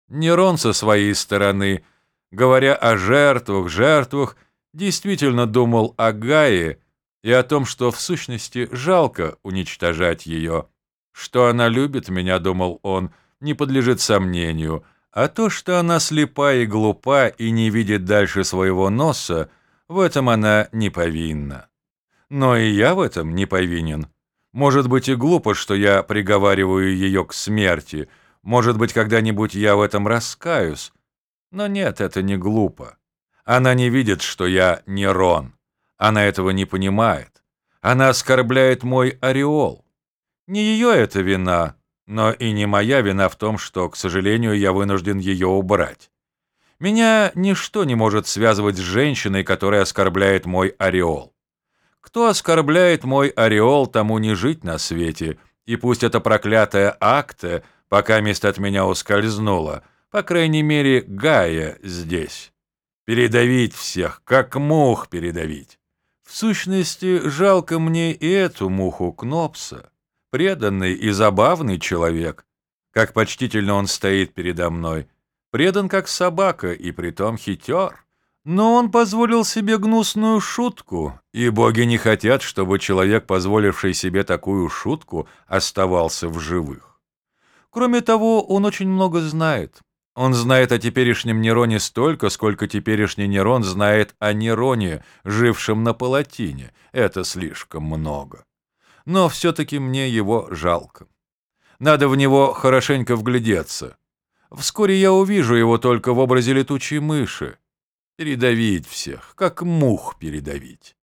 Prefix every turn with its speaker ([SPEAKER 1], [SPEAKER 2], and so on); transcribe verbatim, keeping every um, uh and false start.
[SPEAKER 1] Нерон со своей стороны, говоря о жертвах, жертвах, действительно думал о Гае и о том, что в сущности жалко уничтожать ее. Что она любит меня, думал он, не подлежит сомнению, а то, что она слепа и глупа и не видит дальше своего носа, в этом она не повинна. Но и я в этом не повинен. Может быть и глупо, что я приговариваю ее к смерти, может быть, когда-нибудь я в этом раскаюсь, но нет, это не глупо. Она не видит, что я Нерон. Она этого не понимает. Она оскорбляет мой ореол. Не ее это вина, но и не моя вина в том, что, к сожалению, я вынужден ее убрать. Меня ничто не может связывать с женщиной, которая оскорбляет мой ореол. Кто оскорбляет мой ореол, тому не жить на свете, и пусть эта проклятая акта, пока место от меня ускользнула, по крайней мере, Гая здесь. Передавить всех, как мух передавить. В сущности, жалко мне и эту муху Кнопса. Преданный и забавный человек, как почтительно он стоит передо мной, предан как собака и притом хитер. Но он позволил себе гнусную шутку, и боги не хотят, чтобы человек, позволивший себе такую шутку, оставался в живых. Кроме того, он очень много знает. Он знает о теперешнем Нероне столько, сколько теперешний Нерон знает о Нероне, жившем на Палатине. Это слишком много. Но все-таки мне его жалко. Надо в него хорошенько вглядеться. Вскоре я увижу его только в образе летучей мыши. Передавить всех, как мух передавить.